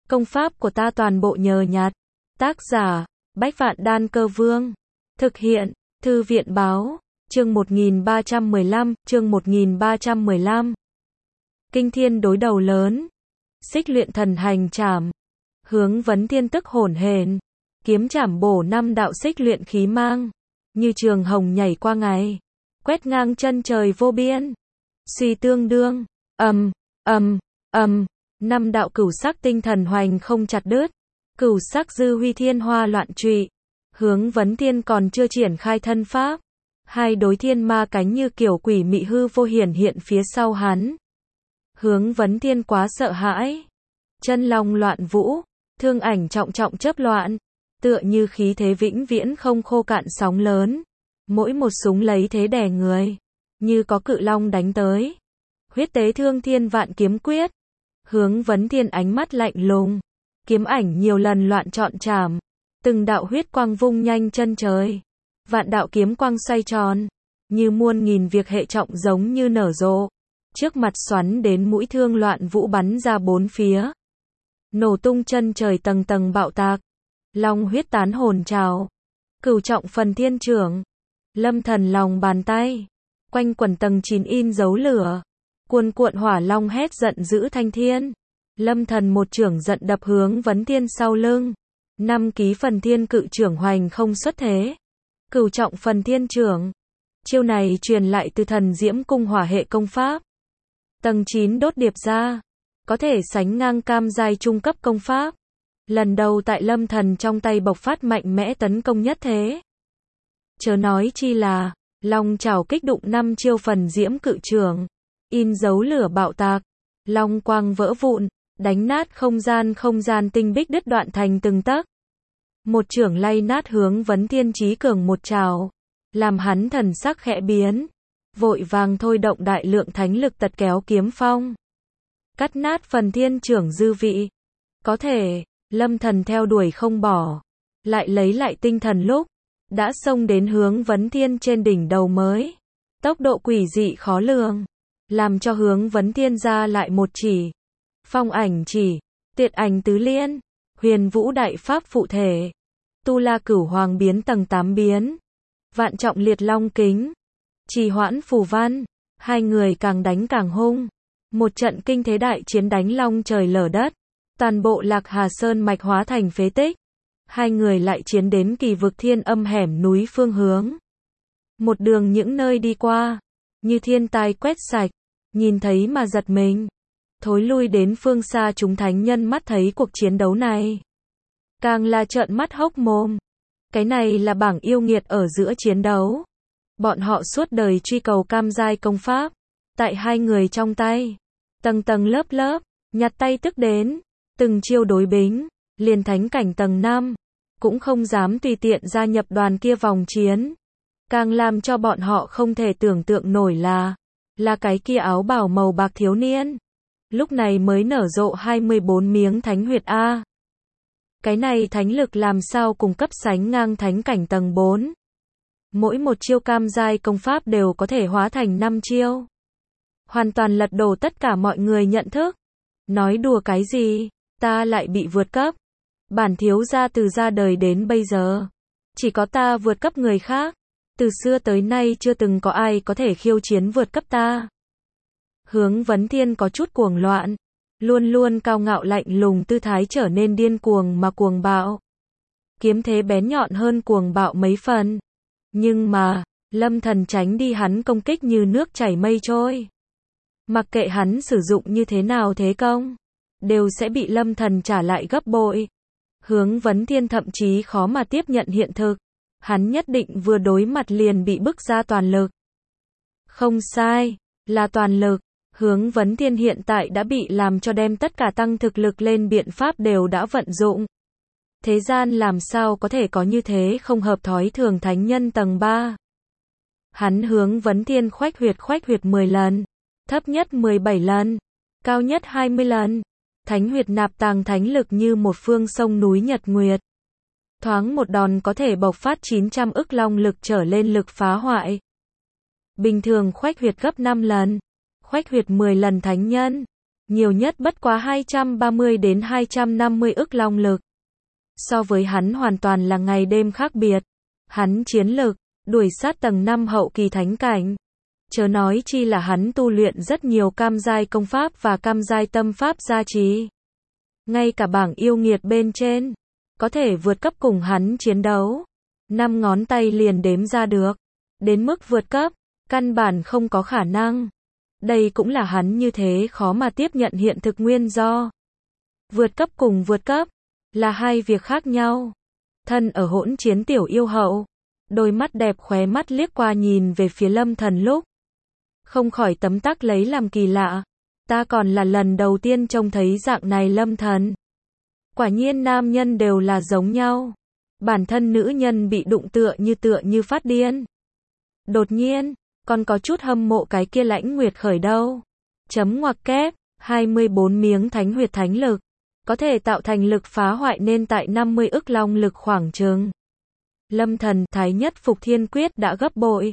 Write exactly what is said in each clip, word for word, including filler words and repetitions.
Công pháp của ta toàn bộ nhờ nhặt. Tác giả, Bách Vạn Đan Cơ Vương. Thực hiện, Thư viện Báo. Chương một nghìn ba trăm mười lăm, chương một nghìn ba trăm mười lăm. Kinh thiên đối đầu lớn. Xích luyện thần hành trảm. Hướng vấn thiên tức hổn hển. Kiếm trảm bổ năm đạo xích luyện khí mang. Như trường hồng nhảy qua ngày. Quét ngang chân trời vô biên. Suy tương đương. Ầm, ầm, ầm. Năm đạo cửu sắc tinh thần hoành không chặt đứt. Cửu sắc dư huy thiên hoa loạn trụy. Hướng vấn thiên còn chưa triển khai thân pháp. Hai đối thiên ma cánh như kiểu quỷ mị hư vô hiển hiện phía sau hắn. Hướng vấn thiên quá sợ hãi. Chân long loạn vũ. Thương ảnh trọng trọng chớp loạn. Tựa như khí thế vĩnh viễn không khô cạn sóng lớn. Mỗi một súng lấy thế đè người. Như có cự long đánh tới. Huyết tế thương thiên vạn kiếm quyết. Hướng vấn thiên ánh mắt lạnh lùng. Kiếm ảnh nhiều lần loạn trọn chảm. Từng đạo huyết quang vung nhanh chân trời. Vạn đạo kiếm quang xoay tròn. Như muôn nghìn việc hệ trọng giống như nở rộ. Trước mặt xoắn đến mũi thương loạn vũ bắn ra bốn phía. Nổ tung chân trời tầng tầng bạo tạc. Long huyết tán hồn trào. Cửu trọng phần thiên trưởng. Lâm thần lòng bàn tay. Quanh quần tầng chín in dấu lửa. Cuồn cuộn hỏa long hét giận dữ thanh thiên. Lâm thần một trưởng giận đập hướng vấn thiên sau lưng. Năm ký phần thiên cự trưởng hoành không xuất thế. Cửu trọng phần thiên trưởng. Chiêu này truyền lại từ thần diễm cung hỏa hệ công pháp. Tầng chín đốt điệp ra. Có thể sánh ngang cam giai trung cấp công pháp. Lần đầu tại lâm thần trong tay bộc phát mạnh mẽ tấn công nhất thế. Chớ nói chi là, long chảo kích đụng năm chiêu phần diễm cự trưởng. In dấu lửa bạo tạc. Long quang vỡ vụn. Đánh nát không gian không gian tinh bích đứt đoạn thành từng tấc. Một trưởng lay nát hướng vấn thiên chí cường một trào. Làm hắn thần sắc khẽ biến. Vội vàng thôi động đại lượng thánh lực tật kéo kiếm phong. Cắt nát phần thiên trưởng dư vị. Có thể, lâm thần theo đuổi không bỏ. Lại lấy lại tinh thần lúc. Đã xông đến hướng vấn thiên trên đỉnh đầu mới. Tốc độ quỷ dị khó lường. Làm cho hướng vấn thiên ra lại một chỉ. Phong ảnh chỉ. Tiệt ảnh tứ liên. Huyền vũ đại pháp phụ thể. Tu la cửu hoàng biến tầng tám biến. Vạn trọng liệt long kính. Trì hoãn phù văn. Hai người càng đánh càng hung. Một trận kinh thế đại chiến đánh long trời lở đất. Toàn bộ Lạc Hà Sơn mạch hóa thành phế tích. Hai người lại chiến đến kỳ vực thiên âm hẻm núi phương hướng. Một đường những nơi đi qua. Như thiên tai quét sạch. Nhìn thấy mà giật mình. Thối lui đến phương xa chúng thánh nhân mắt thấy cuộc chiến đấu này. Càng là trợn mắt hốc mồm. Cái này là bảng yêu nghiệt ở giữa chiến đấu. Bọn họ suốt đời truy cầu cam giai công pháp. Tại hai người trong tay. Tầng tầng lớp lớp. Nhặt tay tức đến. Từng chiêu đối bính. Liền thánh cảnh tầng năm. Cũng không dám tùy tiện gia nhập đoàn kia vòng chiến. Càng làm cho bọn họ không thể tưởng tượng nổi là. Là cái kia áo bào màu bạc thiếu niên. Lúc này mới nở rộ hai mươi bốn miếng thánh huyệt A. Cái này thánh lực làm sao cùng cấp sánh ngang thánh cảnh tầng bốn. Mỗi một chiêu cam giai công pháp đều có thể hóa thành năm chiêu. Hoàn toàn lật đổ tất cả mọi người nhận thức. Nói đùa cái gì, ta lại bị vượt cấp. Bản thiếu gia từ ra đời đến bây giờ. Chỉ có ta vượt cấp người khác. Từ xưa tới nay chưa từng có ai có thể khiêu chiến vượt cấp ta. Hướng vấn thiên có chút cuồng loạn. Luôn luôn cao ngạo lạnh lùng tư thái trở nên điên cuồng mà cuồng bạo. Kiếm thế bén nhọn hơn cuồng bạo mấy phần. Nhưng mà, lâm thần tránh đi hắn công kích như nước chảy mây trôi. Mặc kệ hắn sử dụng như thế nào thế công. Đều sẽ bị lâm thần trả lại gấp bội. Hướng vấn thiên thậm chí khó mà tiếp nhận hiện thực. Hắn nhất định vừa đối mặt liền bị bức ra toàn lực. Không sai, là toàn lực. Hướng vấn thiên hiện tại đã bị làm cho đem tất cả tăng thực lực lên biện pháp đều đã vận dụng. Thế gian làm sao có thể có như thế không hợp thói thường thánh nhân tầng ba. Hắn hướng vấn thiên khoách huyệt khoách huyệt mười lần. Thấp nhất mười bảy lần. Cao nhất hai mươi lần. Thánh huyệt nạp tàng thánh lực như một phương sông núi nhật nguyệt. Thoáng một đòn có thể bộc phát chín trăm ức long lực trở lên lực phá hoại. Bình thường khoách huyệt gấp năm lần. Khoách huyệt mười lần thánh nhân. nhiều nhất bất quá hai trăm ba mươi đến hai trăm năm mươi ức long lực. So với hắn hoàn toàn là ngày đêm khác biệt. Hắn chiến lực, đuổi sát tầng năm hậu kỳ thánh cảnh. Chớ nói chi là hắn tu luyện rất nhiều cam giai công pháp và cam giai tâm pháp gia trì. Ngay cả bảng yêu nghiệt bên trên, có thể vượt cấp cùng hắn chiến đấu. Năm ngón tay liền đếm ra được. Đến mức vượt cấp, căn bản không có khả năng. Đây cũng là hắn như thế khó mà tiếp nhận hiện thực nguyên do. Vượt cấp cùng vượt cấp, là hai việc khác nhau. Thân ở hỗn chiến tiểu yêu hậu, đôi mắt đẹp khóe mắt liếc qua nhìn về phía Lâm Thần lúc. Không khỏi tấm tắc lấy làm kỳ lạ. Ta còn là lần đầu tiên trông thấy dạng này Lâm Thần. Quả nhiên nam nhân đều là giống nhau. Bản thân nữ nhân bị đụng tựa như tựa như phát điên. Đột nhiên, còn có chút hâm mộ cái kia Lãnh Nguyệt Khởi đâu. Chấm ngoặc kép, hai mươi bốn miếng thánh huyệt thánh lực. Có thể tạo thành lực phá hoại nên tại năm mươi ức long lực khoảng chừng. Lâm Thần Thái Nhất Phục Thiên Quyết đã gấp bội.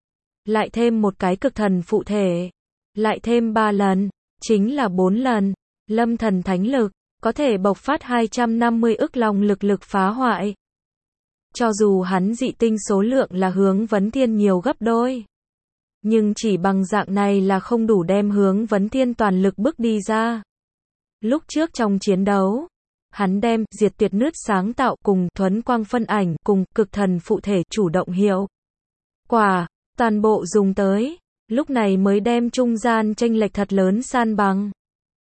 Lại thêm một cái cực thần phụ thể. Lại thêm ba lần, chính là bốn lần. Lâm Thần Thánh Lực, có thể bộc phát hai trăm năm mươi ức long lực lực phá hoại. Cho dù hắn dị tinh số lượng là Hướng Vấn Thiên nhiều gấp đôi. Nhưng chỉ bằng dạng này là không đủ đem Hướng Vấn Thiên toàn lực bước đi ra. Lúc trước trong chiến đấu, hắn đem diệt tuyệt nứt sáng tạo cùng thuấn quang phân ảnh cùng cực thần phụ thể chủ động hiệu quả, toàn bộ dùng tới, lúc này mới đem trung gian chênh lệch thật lớn san bằng.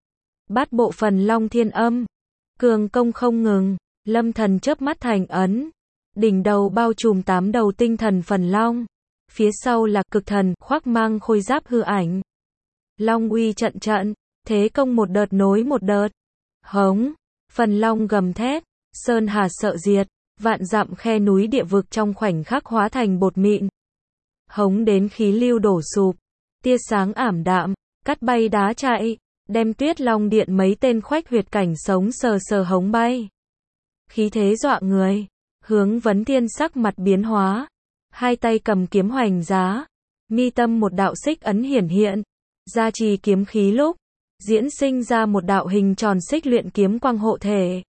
Bát bộ phần long thiên âm, cường công không ngừng, Lâm Thần chớp mắt thành ấn, đỉnh đầu bao trùm tám đầu tinh thần phần long, phía sau là cực thần khoác mang khôi giáp hư ảnh. Long uy trận trận, thế công một đợt nối một đợt. Hống, phần long gầm thét, sơn hà sợ diệt, vạn dặm khe núi địa vực trong khoảnh khắc hóa thành bột mịn. Hống đến khí lưu đổ sụp, tia sáng ảm đạm, cắt bay đá chạy, đem Tuyết Long Điện mấy tên khoách huyệt cảnh sống sờ sờ hống bay. Khí thế dọa người, Hướng Vấn Thiên sắc mặt biến hóa, hai tay cầm kiếm hoành giá, mi tâm một đạo xích ấn hiển hiện, gia trì kiếm khí lúc, diễn sinh ra một đạo hình tròn xích luyện kiếm quang hộ thể.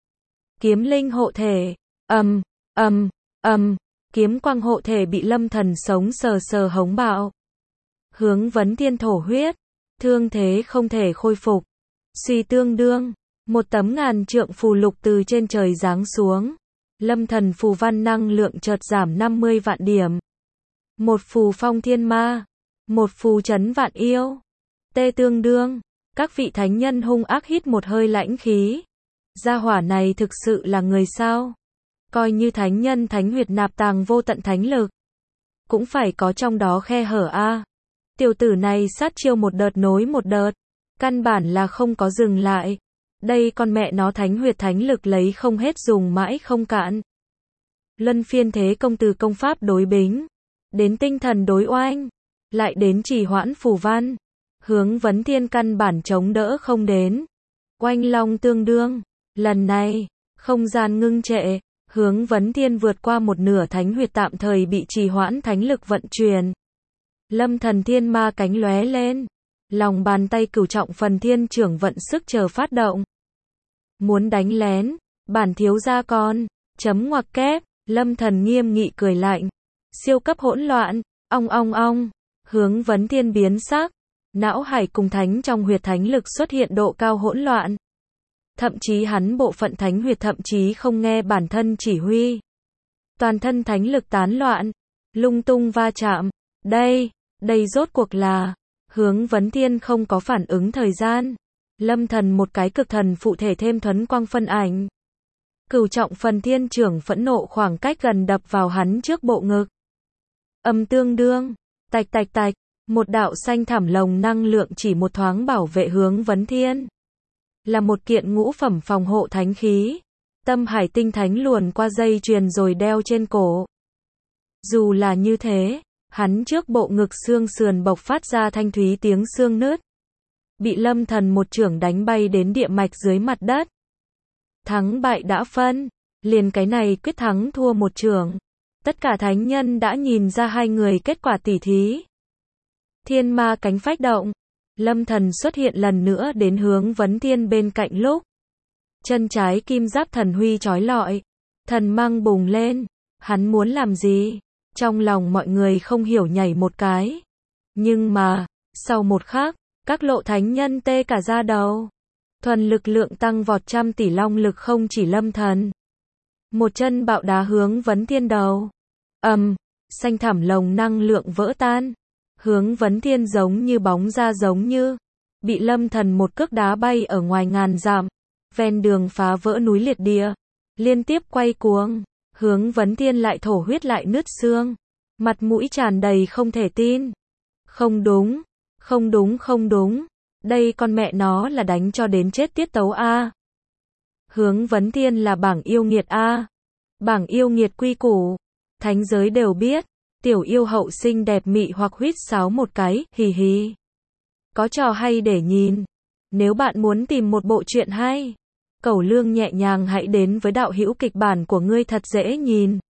Kiếm linh hộ thể, ầm, ầm, ầm, kiếm quang hộ thể bị Lâm Thần sống sờ sờ hống bạo. Hướng Vấn Thiên thổ huyết, thương thế không thể khôi phục. Suy tương đương, một tấm ngàn trượng phù lục từ trên trời giáng xuống. Lâm Thần phù văn năng lượng chợt giảm năm mươi vạn điểm. Một phù phong thiên ma, một phù trấn vạn yêu. Tê tương đương, các vị thánh nhân hung ác hít một hơi lãnh khí. Gia hỏa này thực sự là người sao? Coi như thánh nhân thánh huyệt nạp tàng vô tận thánh lực, cũng phải có trong đó khe hở a. À. Tiểu tử này sát chiêu một đợt nối một đợt, căn bản là không có dừng lại. Đây con mẹ nó thánh huyệt thánh lực lấy không hết dùng mãi không cạn. Luân phiên thế công từ công pháp đối bính, đến tinh thần đối oanh, lại đến trì hoãn phù văn. Hướng Vấn Thiên căn bản chống đỡ không đến. Oanh long tương đương, lần này, không gian ngưng trệ, Hướng Vấn Thiên vượt qua một nửa thánh huyệt tạm thời bị trì hoãn thánh lực vận chuyển. Lâm Thần thiên ma cánh lóe lên, lòng bàn tay cửu trọng phần thiên trưởng vận sức chờ phát động. Muốn đánh lén, bản thiếu gia con, chấm ngoặc kép, Lâm Thần nghiêm nghị cười lạnh. Siêu cấp hỗn loạn, ong ong ong, Hướng Vấn Thiên biến sắc, não hải cùng thánh trong huyệt thánh lực xuất hiện độ cao hỗn loạn. Thậm chí hắn bộ phận thánh huyệt thậm chí không nghe bản thân chỉ huy. Toàn thân thánh lực tán loạn, lung tung va chạm. Đây, đây rốt cuộc là, Hướng Vấn Thiên không có phản ứng thời gian. Lâm Thần một cái cực thần phụ thể thêm thuấn quang phân ảnh. Cửu trọng phần thiên trưởng phẫn nộ khoảng cách gần đập vào hắn trước bộ ngực. Âm tương đương, tạch tạch tạch, một đạo xanh thảm lồng năng lượng chỉ một thoáng bảo vệ Hướng Vấn Thiên. Là một kiện ngũ phẩm phòng hộ thánh khí. Tâm hải tinh thánh luồn qua dây chuyền rồi đeo trên cổ. Dù là như thế, hắn trước bộ ngực xương sườn bộc phát ra thanh thúy tiếng xương nứt. Bị Lâm Thần một chưởng đánh bay đến địa mạch dưới mặt đất. Thắng bại đã phân, liền cái này quyết thắng thua một chưởng. Tất cả thánh nhân đã nhìn ra hai người kết quả tỉ thí. Thiên ma cánh phách động, Lâm Thần xuất hiện lần nữa đến Hướng Vấn Thiên bên cạnh lúc. Chân trái kim giáp thần huy chói lọi. Thần mang bùng lên. Hắn muốn làm gì? Trong lòng mọi người không hiểu nhảy một cái. Nhưng mà, sau một khắc, các lộ thánh nhân tê cả da đầu. Thuần lực lượng tăng vọt trăm tỷ long lực không chỉ Lâm Thần. Một chân bạo đá Hướng Vấn Thiên đầu. Ầm, xanh thẳm lồng năng lượng vỡ tan. Hướng Vấn Thiên giống như bóng ra giống như bị Lâm Thần một cước đá bay ở ngoài ngàn dặm, ven đường phá vỡ núi liệt địa, liên tiếp quay cuồng. Hướng Vấn Thiên lại thổ huyết lại nứt xương, mặt mũi tràn đầy không thể tin. Không đúng, không đúng không đúng, đây con mẹ nó là đánh cho đến chết tiết tấu a. Hướng Vấn Thiên là bảng yêu nghiệt a. Bảng yêu nghiệt quy củ, thánh giới đều biết. Tiểu yêu hậu xinh đẹp mị hoặc huýt sáo một cái, hì hì. Có trò hay để nhìn. Nếu bạn muốn tìm một bộ truyện hay, cẩu lương nhẹ nhàng hãy đến với đạo hữu kịch bản của ngươi thật dễ nhìn.